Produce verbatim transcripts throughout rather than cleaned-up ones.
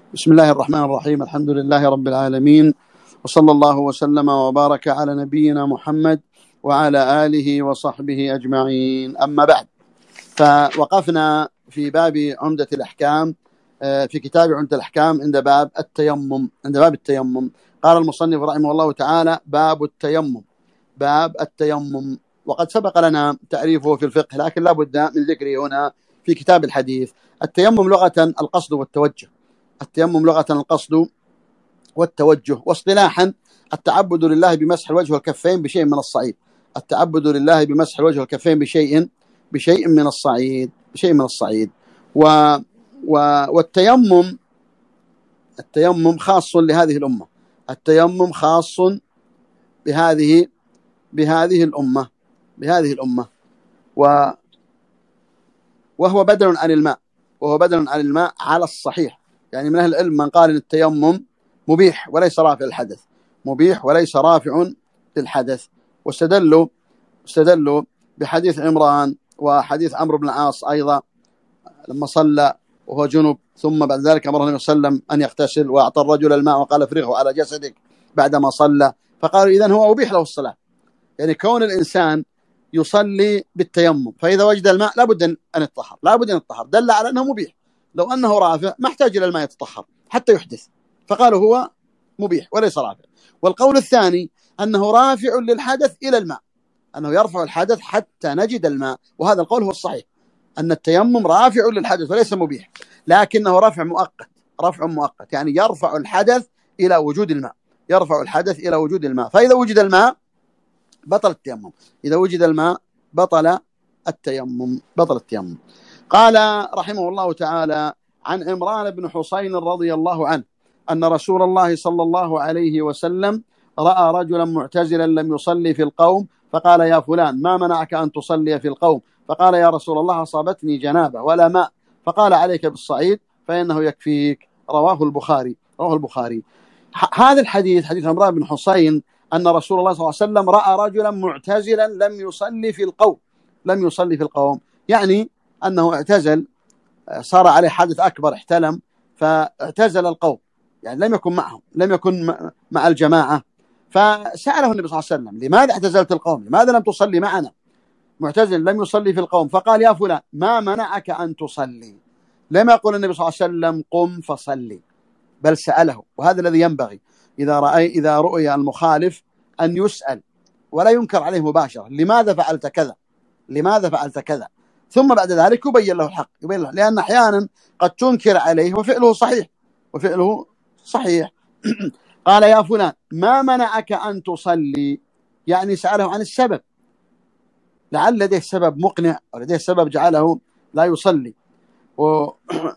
بسم الله الرحمن الرحيم. الحمد لله رب العالمين، وصلى الله وسلم وبارك على نبينا محمد وعلى آله وصحبه أجمعين. أما بعد، فوقفنا في باب عمدة الأحكام، في كتاب عمدة الأحكام عند باب التيمم عند باب التيمم قال المصنف رحمه الله تعالى: باب التيمم باب التيمم وقد سبق لنا تعريفه في الفقه، لكن لا بد من ذكره هنا في كتاب الحديث. التيمم لغة القصد والتوجه التيمم لغة القصد والتوجه، واصطلاحا التعبد لله بمسح الوجه والكفين بشيء من الصعيد التعبد لله بمسح الوجه والكفين بشيء بشيء من الصعيد بشيء من الصعيد و و والتيمم التيمم خاص لهذه الأمة التيمم خاص بهذه بهذه الأمة بهذه الأمة و وهو بدل عن الماء وهو بدل عن الماء على الصحيح. يعني من أهل العلم من قال إن التيمم مبيح وليس رافع الحدث مبيح وليس رافع للحدث واستدلوا استدلوا بحديث عمران وحديث عمرو بن العاص أيضا لما صلى وهو جنب، ثم بعد ذلك أمر النبي صلى الله عليه وسلم أن يغتسل، وأعطى الرجل الماء وقال افرغه على جسدك بعدما صلى، فقالوا إذن هو أبيح له الصلاة. يعني كون الإنسان يصلي بالتيمم، فإذا وجد الماء لابد أن يتطهر لابد أن يتطهر دل على أنه مبيح. لو أنه رافع ما احتاج إلى الماء يتطهر حتى يحدث، فقالوا هو مبيح وليس رافع. والقول الثاني أنه رافع للحدث إلى الماء أنه يرفع الحدث حتى نجد الماء، وهذا القول هو الصحيح، أن التيمم رافع للحدث وليس مبيح، لكنه رفع مؤقت رفع مؤقت يعني يرفع الحدث إلى وجود الماء يرفع الحدث إلى وجود الماء فإذا وجد الماء بطل التيمم إذا وجد الماء بطل التيمم بطل التيمم قال رحمه الله تعالى: عن عمران بن حسين رضي الله عنه أن رسول الله صلى الله عليه وسلم رأى رجلا معتزلا لم يصلي في القوم، فقال: يا فلان، ما منعك أن تصلي في القوم؟ فقال: يا رسول الله، أصابتني جنابة ولا ماء. فقال: عليك بالصعيد فإنه يكفيك. رواه البخاري رواه البخاري هذا الحديث حديث عمران بن حسين أن رسول الله صلى الله عليه وسلم رأى رجلا معتزلا لم يصلي في القوم لم يصلي في القوم يعني أنه اعتزل، صار عليه حدث أكبر، احتلم فاعتزل القوم، يعني لم يكن معهم لم يكن مع الجماعة. فسأله النبي صلى الله عليه وسلم: لماذا اعتزلت القوم؟ لماذا لم تصلي معنا؟ معتزل لم يصلي في القوم. فقال: يا فلان، ما منعك أن تصلي؟ لم يقل النبي صلى الله عليه وسلم: قم فصلي، بل سأله. وهذا الذي ينبغي إذا رأي إذا رؤي المخالف أن يسأل ولا ينكر عليه مباشرة: لماذا فعلت كذا لماذا فعلت كذا ثم بعد ذلك يبين له الحق يبين له لأن أحيانا قد تنكر عليه وفعله صحيح وفعله صحيح قال: يا فلان، ما منعك أن تصلي؟ يعني سأله عن السبب، لعل لديه سبب مقنع أو لديه سبب جعله لا يصلي. و...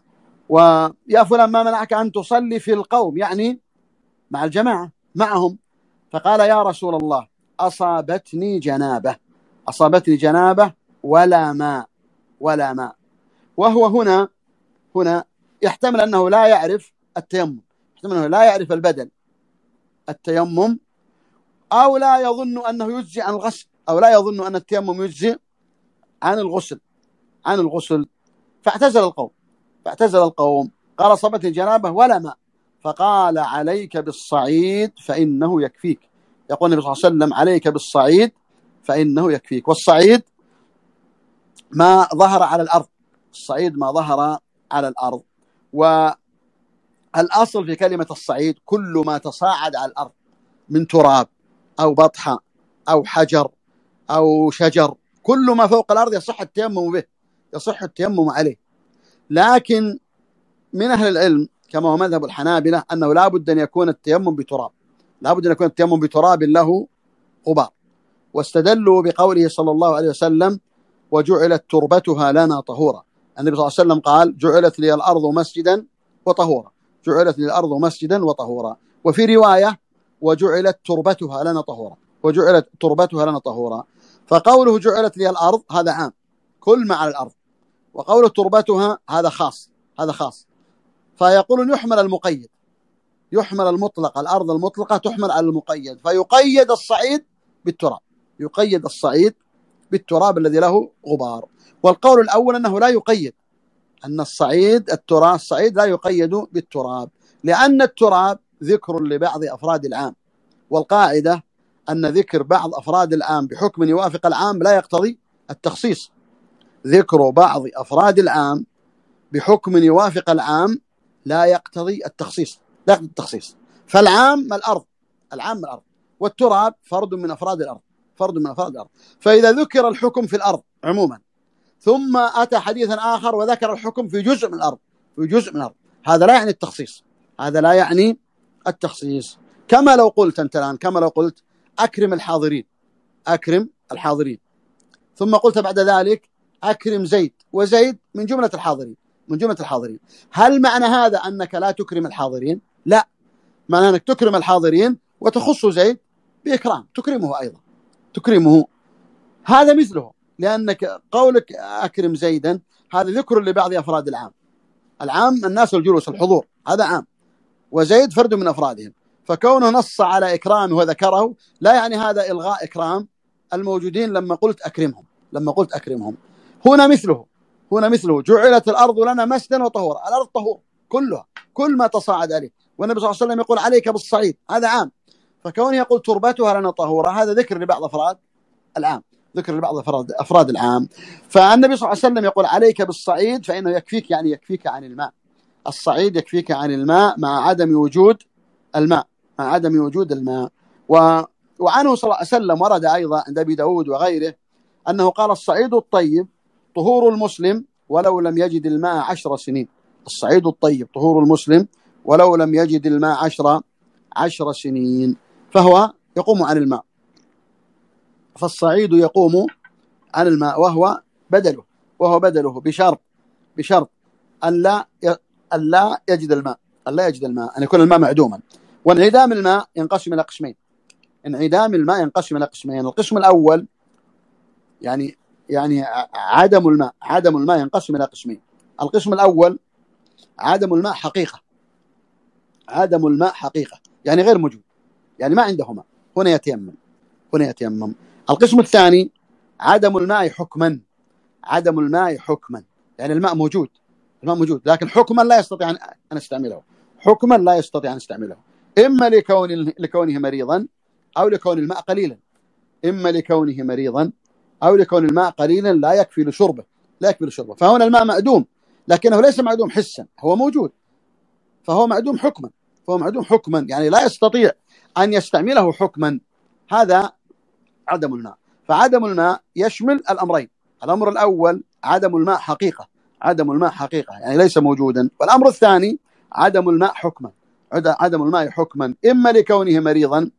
ويا فلان، ما منعك أن تصلي في القوم؟ يعني مع الجماعة معهم. فقال: يا رسول الله، أصابتني جنابة أصابتني جنابة ولا ماء ولا ماء وهو هنا هنا يحتمل أنه لا يعرف التيمم يحتمل أنه لا يعرف البدل التيمم أو لا يظن أنه يجزي عن الغسل أو لا يظن أن التيمم يجزي عن الغسل عن الغسل فاعتزل القوم فاعتزل القوم قال: أصابتني جنابة ولا ماء. فقال: عليك بالصعيد فإنه يكفيك. يقول النبي صلى الله عليه وسلم: عليك بالصعيد فإنه يكفيك. والصعيد ما ظهر على الأرض الصعيد ما ظهر على الأرض والأصل في كلمة الصعيد كل ما تصاعد على الأرض من تراب أو بطحة أو حجر أو شجر، كل ما فوق الأرض يصح التيمم به يصح التيمم عليه. لكن من أهل العلم كما هو مذهب الحنابلة أنه لا بد أن يكون التيمم بتراب لا بد أن يكون التيمم بتراب له غبار، واستدلوا بقوله صلى الله عليه وسلم: وجعلت تربتها لنا طهورا. النبي صلى الله عليه وسلم قال: جعلت لي الأرض مسجدا وطهورا جعلت لي الأرض مسجدا وطهورا وفي رواية: وجعلت تربتها لنا طهورا وجعلت تربتها لنا طهورا. فقوله جعلت لي الأرض هذا عام، كل ما على الأرض، وقول تربتها هذا خاص هذا خاص فيقولون يحمل المقيد يحمل المطلق الأرض المطلقة تحمل على المقيد، فيقيد الصعيد بالتراب يقيد الصعيد بالتراب الذي له غبار. والقول الأول أنه لا يقيد أن الصعيد التراب الصعيد لا يقيد بالتراب، لأن التراب ذكر لبعض أفراد العام، والقاعدة أن ذكر بعض أفراد العام بحكم يوافق العام لا يقتضي التخصيص. ذكر بعض أفراد العام بحكم يوافق العام لا يقتضي التخصيص، لا يقتضي التخصيص. فالعام الأرض، العام الأرض، والتراب فرد من أفراد الأرض، فرد من أفراد الأرض. فإذا ذكر الحكم في الأرض عموما ثم أتى حديث آخر وذكر الحكم في جزء من الأرض، في جزء من الأرض، هذا لا يعني التخصيص، هذا لا يعني التخصيص. كما لو قلت أنت الآن، كما لو قلت أكرم الحاضرين، أكرم الحاضرين، ثم قلت بعد ذلك أكرم زيد، وزيد من جملة الحاضرين، من جملة الحاضرين. هل معنى هذا أنك لا تكرم الحاضرين؟ لا، معنى أنك تكرم الحاضرين وتخص زيد بإكرام، تكرمه أيضا، تكرمه. هذا مثله، لأنك قولك أكرم زيدا هذا ذكر لبعض أفراد العام. العام الناس الجلوس الحضور، هذا عام، وزيد فرد من أفرادهم. فكونه نص على إكرامه وذكره لا يعني هذا إلغاء إكرام الموجودين لما قلت أكرمهم، لما قلت أكرمهم. هنا مثله، هنا مثله، جعلت الأرض لنا مسجدا وطهورا. الأرض طهور كلها، كل ما تصاعد عليه، والنبي صلى الله عليه وسلم يقول عليك بالصعيد، هذا عام. فكونه يقول تربتها لنا طهورا هذا ذكر لبعض أفراد العام، ذكر لبعض أفراد أفراد العام. فالنبي صلى الله عليه وسلم يقول عليك بالصعيد فإنه يكفيك، يعني يكفيك عن الماء. الصعيد يكفيك عن الماء مع عدم وجود الماء، مع عدم وجود الماء. و... وعنه صلى الله عليه وسلم ورد أيضا عند أبي داود وغيره أنه قال الصعيد الطيب طهور المسلم ولو لم يجد الماء عشر سنين. الصعيد الطيب طهور المسلم ولو لم يجد الماء عشر عشر سنين. فهو يقوم عن الماء، فالصعيد يقوم عن الماء وهو بدله، وهو بدله بشرط، بشرط أن لا أن لا يجد الماء، أن لا يجد الماء، أن يكون الماء معدوما. وانعدام الماء ينقسم إلى قسمين، انعدام الماء ينقسم إلى قسمين. القسم الأول يعني يعني عدم الماء، عدم الماء ينقسم إلى قسمين. القسم الأول عدم الماء حقيقة، عدم الماء حقيقة يعني غير موجود، يعني ما عنده ماء، هنا يتيمم، هنا يتيمم. القسم الثاني عدم الماء حكما، عدم الماء حكما يعني الماء موجود، الماء موجود لكن حكما لا يستطيع أن يستعمله، حكما لا يستطيع أن يستعمله، إما لكون لكونه مريضا أو لكون الماء قليلا، إما لكونه مريضا أو لكون الماء قليلا لا يكفي لشربه، لا يكفي لشربه. فهنا الماء معدوم لكنه ليس معدوم حسا، هو موجود، فهو معدوم حكما، فهو معدوم حكما يعني لا يستطيع أن يستعمله حكما. هذا عدم الماء. فعدم الماء يشمل الأمرين، الأمر الأول عدم الماء حقيقة، عدم الماء حقيقة يعني ليس موجودا. والأمر الثاني عدم الماء حكما، عدم الماء حكما إما لكونه مريضا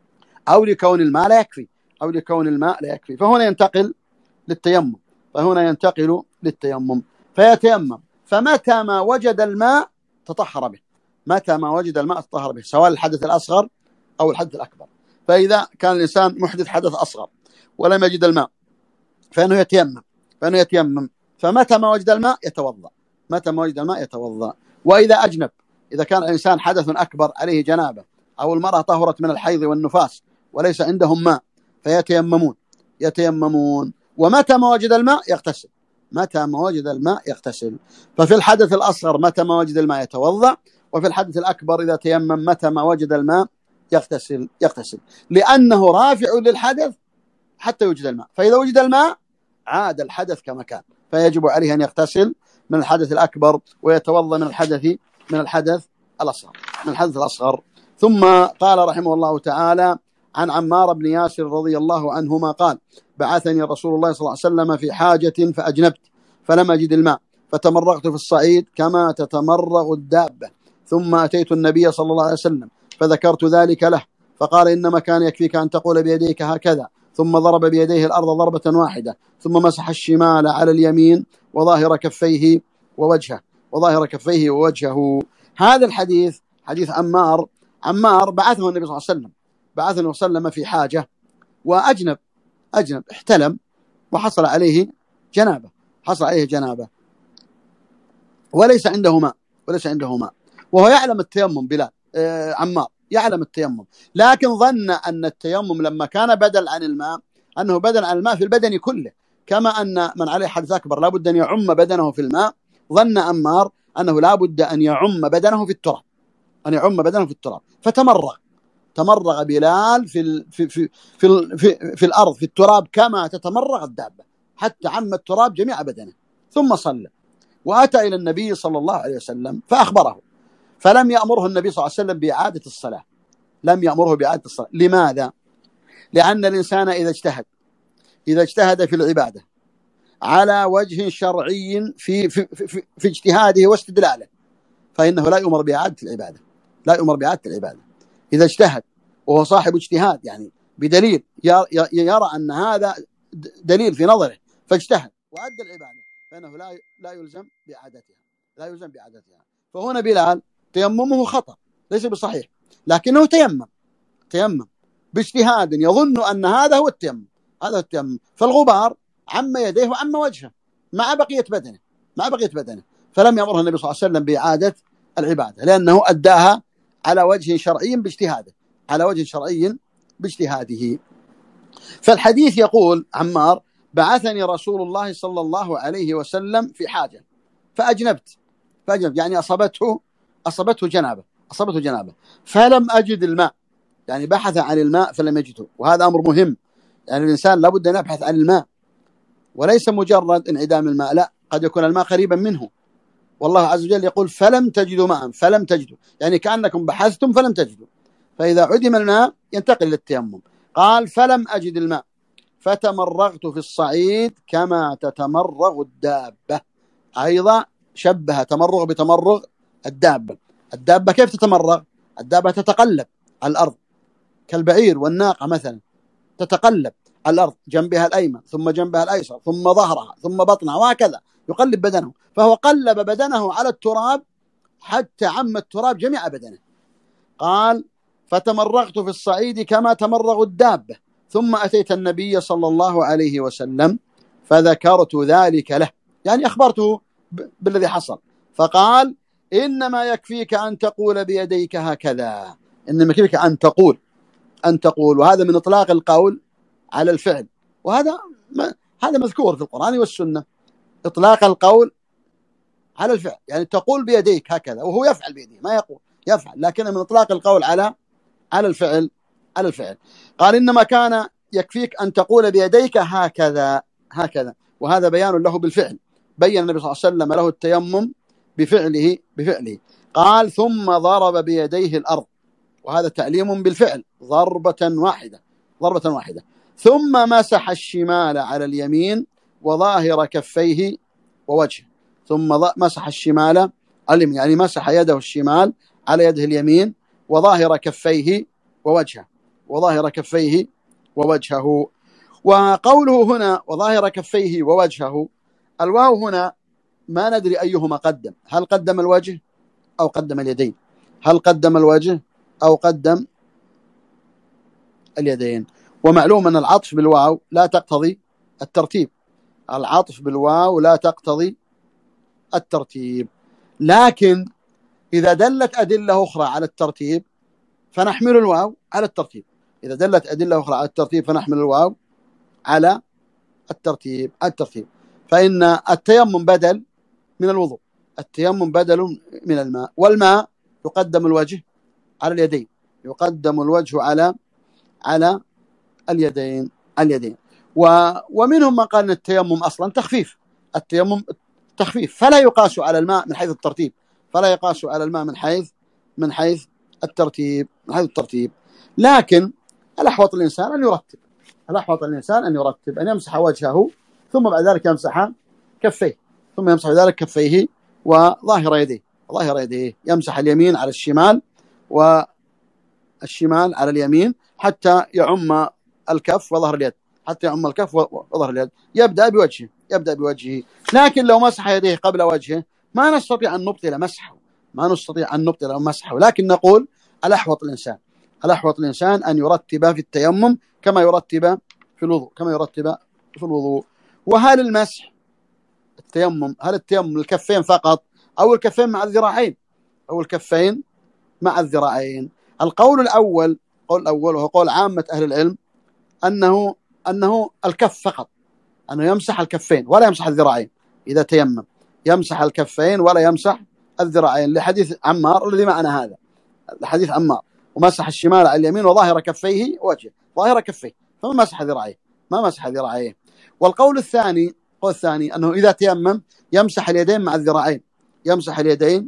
أو لكون الماء لا يكفي، أو لكون الماء لا يكفي. فهنا ينتقل للتيمم، فهنا ينتقل للتيمم فيتيمم. فمتى ما وجد الماء تطهر به، متى ما وجد الماء تطهر به، سواء الحدث الأصغر أو الحدث الأكبر. فإذا كان الإنسان محدث حدث أصغر ولم يجد الماء فإنه يتيمم، فإنه يتيمم. فمتى ما وجد الماء يتوضأ، متى ما وجد الماء يتوضأ. وإذا أجنب، إذا كان الإنسان حدث أكبر عليه جنابة، أو المرأة طهرت من الحيض والنفاس وليس عندهم ماء فيتيممون، يتيممون. ومتى ما وجد الماء يغتسل، متى ما وجد الماء يغتسل. ففي الحدث الأصغر متى ما وجد الماء يتوضأ، وفي الحدث الأكبر إذا تيمم متى ما وجد الماء يغتسل، يغتسل لأنه رافع للحدث حتى يوجد الماء. فإذا وجد الماء عاد الحدث كما كان، فيجب عليه أن يغتسل من الحدث الأكبر ويتوضأ من الحدث من الحدث الأصغر، من الحدث الأصغر. ثم قال رحمه الله تعالى عن عمار بن ياسر رضي الله عنهما قال بعثني رسول الله صلى الله عليه وسلم في حاجة فأجنبت فلم أجد الماء فتمرغت في الصعيد كما تتمرغ الدابة، ثم أتيت النبي صلى الله عليه وسلم فذكرت ذلك له فقال إنما كان يكفيك أن تقول بيديك هكذا، ثم ضرب بيديه الأرض ضربة واحدة، ثم مسح الشمال على اليمين وظاهر كفيه ووجهه، وظاهر كفيه ووجهه. هذا الحديث حديث عمار. عمار بعثه النبي صلى الله عليه وسلم، بعثه النبي صلى الله عليه وسلم في حاجة وأجنب، أجنب احتلم وحصل عليه جنابة، حصل عليه جنابة وليس عنده ماء، وليس عنده ماء، وهو يعلم التيمم بلال آه عمار يعلم التيمم، لكن ظن أن التيمم لما كان بدل عن الماء أنه بدل عن الماء في البدن كله، كما أن من عليه حدث أكبر لا بد أن يعم بدنه في الماء، ظن عمار أنه لا بد أن يعم بدنه في التراب، أن يعم بدنه في التراب، فتمرغ تمرغ بلال في ال في في في, ال في, في الأرض في التراب كما تتمرغ الدابة، حتى عم التراب جميع بدنه، ثم صلى وأتى إلى النبي صلى الله عليه وسلم فأخبره، فلم يأمره النبي صلى الله عليه وسلم بإعادة الصلاة، لم يأمره بإعادة الصلاة. لماذا؟ لأن الإنسان إذا اجتهد إذا اجتهد في العبادة على وجه شرعي في في في, في اجتهاده واستدلاله، فإنه لا يؤمر بإعادة العبادة، لا يؤمر بإعادة العبادة. إذا اجتهد وهو صاحب اجتهاد، يعني بدليل يرى أن هذا دليل في نظره فاجتهد وأدى العبادة، فإنه لا لا يلزم بإعادتها، لا يلزم بإعادتها. فهنا بلال تيممه خطأ ليس بصحيح، لكنه تيمم تيمم باجتهاد يظن أن هذا هو التيمم، هذا التيمم، فالغبار عم يديه وعم وجهه مع بقية بدنه مع بقية بدنه فلم يأمره النبي صلى الله عليه وسلم بإعادة العبادة، لأنه أداها على وجه شرعي باجتهاده على وجه شرعي باجتهاده. فالحديث يقول عمار: بعثني رسول الله صلى الله عليه وسلم في حاجة فأجنبت فأجنبت يعني أصابته أصابته جنابة أصابته جنابة فلم أجد الماء، يعني بحث عن الماء فلم يجده، وهذا أمر مهم. يعني الإنسان لابد أن يبحث عن الماء، وليس مجرد انعدام الماء، لا، قد يكون الماء قريبا منه، والله عز وجل يقول: فلم تجدوا ماء، فلم تجدوا يعني كأنكم بحثتم فلم تجدوا، فإذا عدم الماء ينتقل للتيمم. قال: فلم أجد الماء فتمرغت في الصعيد كما تتمرغ الدابة. أيضا شبه تمرغ بتمرغ الدابة. الدابة كيف تتمرغ؟ الدابة تتقلب على الأرض كالبعير والناقة مثلا، تتقلب على الأرض، جنبها الأيمن ثم جنبها الأيسر ثم ظهرها ثم بطنها، وهكذا يقلب بدنه. فهو قلب بدنه على التراب حتى عم التراب جميع بدنه. قال: فتمرغت في الصعيد كما تمرغ الدابة، ثم أتيت النبي صلى الله عليه وسلم فذكرت ذلك له، يعني أخبرته بالذي حصل، فقال: إنما يكفيك أن تقول بيديك هكذا، إنما يكفيك أن تقول أن تقول وهذا من إطلاق القول على الفعل، وهذا هذا مذكور في القرآن والسنة، إطلاق القول على الفعل، يعني تقول بيديك هكذا وهو يفعل بيديه، ما يقول يفعل، لكن من إطلاق القول على على الفعل على الفعل. قال: إنما كان يكفيك أن تقول بيديك هكذا هكذا، وهذا بيان له بالفعل، بين النبي صلى الله عليه وسلم له التيمم بفعله بفعله. قال: ثم ضرب بيديه الأرض، وهذا تعليم بالفعل، ضربة واحدة ضربة واحدة ثم مسح الشمال على اليمين وظاهر كفيه ووجهه، ثم مسح الشمال على اليمين، يعني مسح يده الشمال على يده اليمين وظاهر كفيه ووجهه وظاهر كفيه ووجهه. وقوله هنا وظاهر كفيه ووجهه، الواو هنا ما ندري أيهما قدم، هل قدم الوجه أو قدم اليدين، هل قدم الوجه أو قدم اليدين. ومعلوم أن العطف بالواو لا تقتضي الترتيب، العطف بالواو لا تقتضي الترتيب، لكن إذا دلت أدلة أخرى على الترتيب فنحمل الواو على الترتيب، إذا دلت أدلة أخرى على الترتيب فنحمل الواو على الترتيب الترتيب فإن التيمم بدل من الوضوء، التيمم بدل من الماء، والماء يقدم الوجه على اليدين، يقدم الوجه على على اليدين اليدين و ومنهم من قال ان التيمم اصلا تخفيف، التيمم تخفيف، فلا يقاس على الماء من حيث الترتيب، فلا يقاس على الماء من حيث من حيث الترتيب من حيث الترتيب لكن الأحوط الإنسان أن يرتب، الأحوط الإنسان أن يرتب، أن يمسح وجهه ثم بعد ذلك يمسح كفيه، ثم يمسح ذلك كفيه وظاهر يديه ظاهر يديه يمسح اليمين على الشمال والشمال على اليمين حتى يعم الكف وظهر اليد، حتى يعم الكف وظهر اليد. يبدأ بوجهه يبدأ بوجهه لكن لو مسح يديه قبل وجهه ما نستطيع أن نبطل مسحه ما نستطيع أن نبطل مسحه لكن نقول الأحوط الإنسان الأحوط الإنسان أن يرتب في التيمم كما يرتب في الوضوء كما يرتب في الوضوء. وهل المسح التيمم هل التيمم الكفين فقط أو الكفين مع الذراعين أو الكفين مع الذراعين؟ القول الأول قول الأول وهو قول عامة أهل العلم أنه أنه الكف فقط، أنه يمسح الكفين ولا يمسح الذراعين، إذا تيمم يمسح الكفين ولا يمسح الذراعين، لحديث عمار الذي معنا هذا حديث عمار، ومسح الشمال على اليمين وظاهر كفيه وجهه، ظاهر كفيه، فما مسح ذراعيه، ما مسح ذراعيه. والقول الثاني، القول الثاني أنه إذا تيمم يمسح اليدين مع الذراعين، يمسح اليدين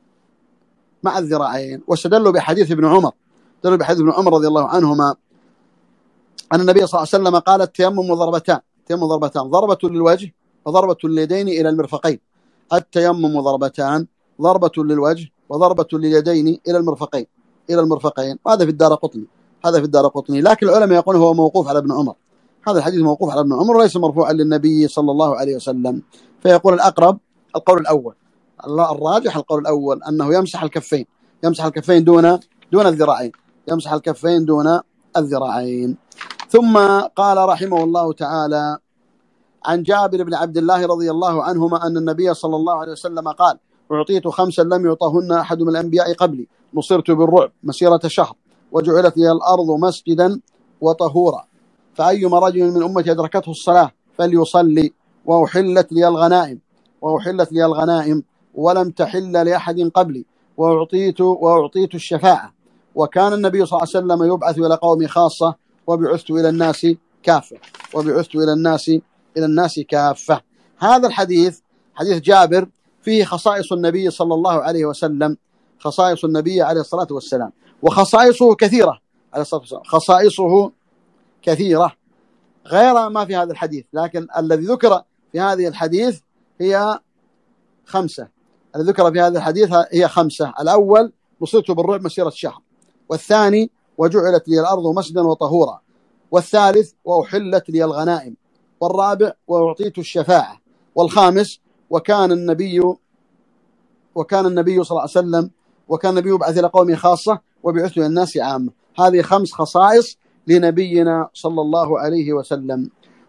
مع الذراعين. واستدلوا بحديث ابن عمر، استدلوا بحديث ابن عمر رضي الله عنهما أن النبي صلى الله عليه وسلم قال: التيمم ضربتان، التيمم ضربتان، ضربة للوجه وضربة لليدين إلى المرفقين. التيمم ضربتان، ضربة للوجه وضربة لليدين إلى المرفقين، إلى المرفقين. وهذا في الدارقطني، هذا في الدارقطني. لكن العلماء يقولون هو موقوف على ابن عمر، هذا الحديث موقوف على ابن عمر وليس مرفوعا للنبي صلى الله عليه وسلم. فيقول الأقرب القول الأول، الراجح القول الأول أنه يمسح الكفين، يمسح الكفين دون دون الذراعين، يمسح الكفين دون الذراعين. ثم قال رحمه الله تعالى: عن جابر بن عبد الله رضي الله عنهما أن النبي صلى الله عليه وسلم قال: أعطيت خمسا لم يعطهن أحد من الأنبياء قبلي، نصرت بالرعب مسيرة شهر، وجعلت لي الأرض مسجدا وطهورا، فأيما رجل من أمتي أدركته الصلاة فليصلي، وأحلت لي الغنائم، وأحلت لي الغنائم ولم تحل لأحد قبلي، وأعطيت وأعطيت الشفاعة، وكان النبي صلى الله عليه وسلم يبعث إلى قوم خاصة، وبعثت إلى الناس كافة، وبعثت إلى الناس إلى الناس كافة. هذا الحديث حديث جابر فيه خصائص النبي صلى الله عليه وسلم، خصائص النبي عليه الصلاة والسلام، وخصائصه كثيرة عليه الصلاة والسلام، خصائصه كثيرة غير ما في هذا الحديث. لكن الذي ذكر في هذه الحديث هي خمسة، الذي ذكر في هذا الحديث هي خمسة. الأول: نصرت بالرعب مسيرة شهر، والثاني: وجعلت لي الأرض مسجدا وطهورا، والثالث: وأحلت لي الغنائم، والرابع: وأعطيت الشفاعة، والخامس: وكان النبي وكان النبي صلى الله عليه وسلم وكان النبي يبعث إلى قومه خاصة، وبعثت إلى الناس عامة. هذه خمس خصائص لنبينا صلى الله عليه وسلم.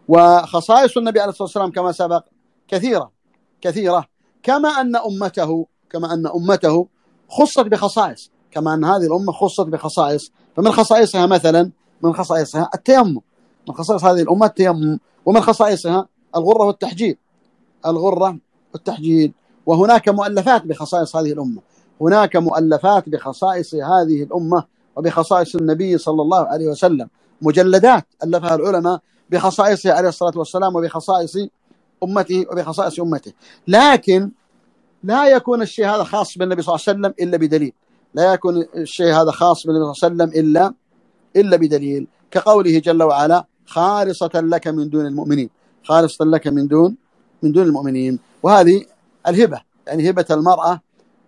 وخصائص النبي عليه الصلاة والسلام كما سبق كثيرة كثيرة، كما أن أمته كما أن أمته خصت بخصائص، كما أن هذه الأمة خصت بخصائص. فمن خصائصها مثلا من خصائصها التيمم، من خصائص هذه الأمة التيمم، ومن خصائصها الغرة والتحجيل، الغرة والتحجيل. وهناك مؤلفات بخصائص هذه الأمة، هناك مؤلفات بخصائص هذه الأمة وبخصائص النبي صلى الله عليه وسلم، مجلدات ألفها العلماء بخصائصه عليه الصلاة والسلام وبخصائص أمته وبخصائص أمته. لكن لا يكون الشيء هذا خاص بالنبي صلى الله عليه وسلم إلا بدليل، لا يكون الشيء هذا خاص بالنبي صلى الله عليه وسلم إلا إلا بدليل، كقوله جل وعلا: خالصة لك من دون المؤمنين، خالصة لك من دون من دون المؤمنين. وهذه الهبة، يعني هبة المرأة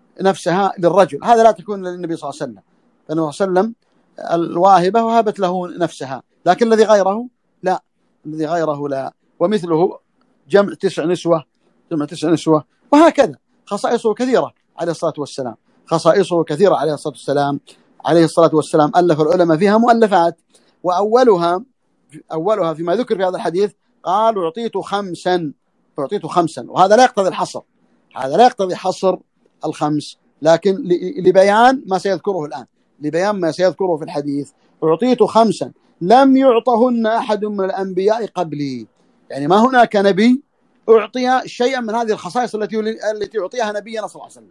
نفسها للرجل، هذا لا تكون للنبي صلى الله عليه وسلم، فالنبي صلى الله عليه وسلم الواهبة وهبت له نفسها، لكن الذي غيره لا، الذي غيره لا. ومثله جمع تسع نسوة، جمع تسع نسوة، وهكذا. خصائصه كثيرة عليه الصلاة والسلام، خصائصه كثيرة عليه الصلاة والسلام عليه الصلاة والسلام. ألف العلماء فيها مؤلفات، وأولها أولها فيما ذكر في هذا الحديث قال: أعطيت خمسا، أعطيت خمسا. وهذا لا يقتضي الحصر، هذا لا يقتضي حصر الخمس، لكن لبيان ما سيذكره الآن، لبيان ما سيذكره في الحديث. أعطيت خمسا لم يعطهن أحد من الأنبياء قبلي، يعني ما هناك نبي أعطي شيئا من هذه الخصائص التي التي أعطيها نبينا صلى الله عليه وسلم،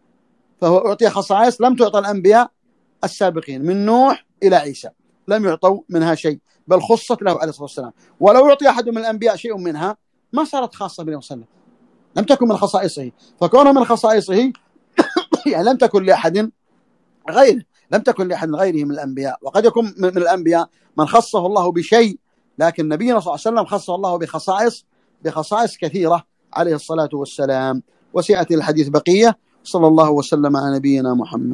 فهو أعطي خصائص لم تعطى الأنبياء السابقين من نوح إلى عيسى، لم يعطوا منها شيء، بل خصت له عليه الصلاة والسلام. ولو أعطي أحد من الأنبياء شيء منها ما صارت خاصة بالنبي صلى الله عليه وسلم، لم تكن من خصائصه، فكونها من خصائصه يعني لم تكن لأحد غيره، لم تكن لأحد غيره من الأنبياء. وقد يكون من الأنبياء من خصه الله بشيء، لكن نبينا صلى الله عليه وسلم خصه الله بخصائص بخصائص كثيرة عليه الصلاة والسلام. وسيأتي الحديث بقية. صلى الله وسلم على نبينا محمد.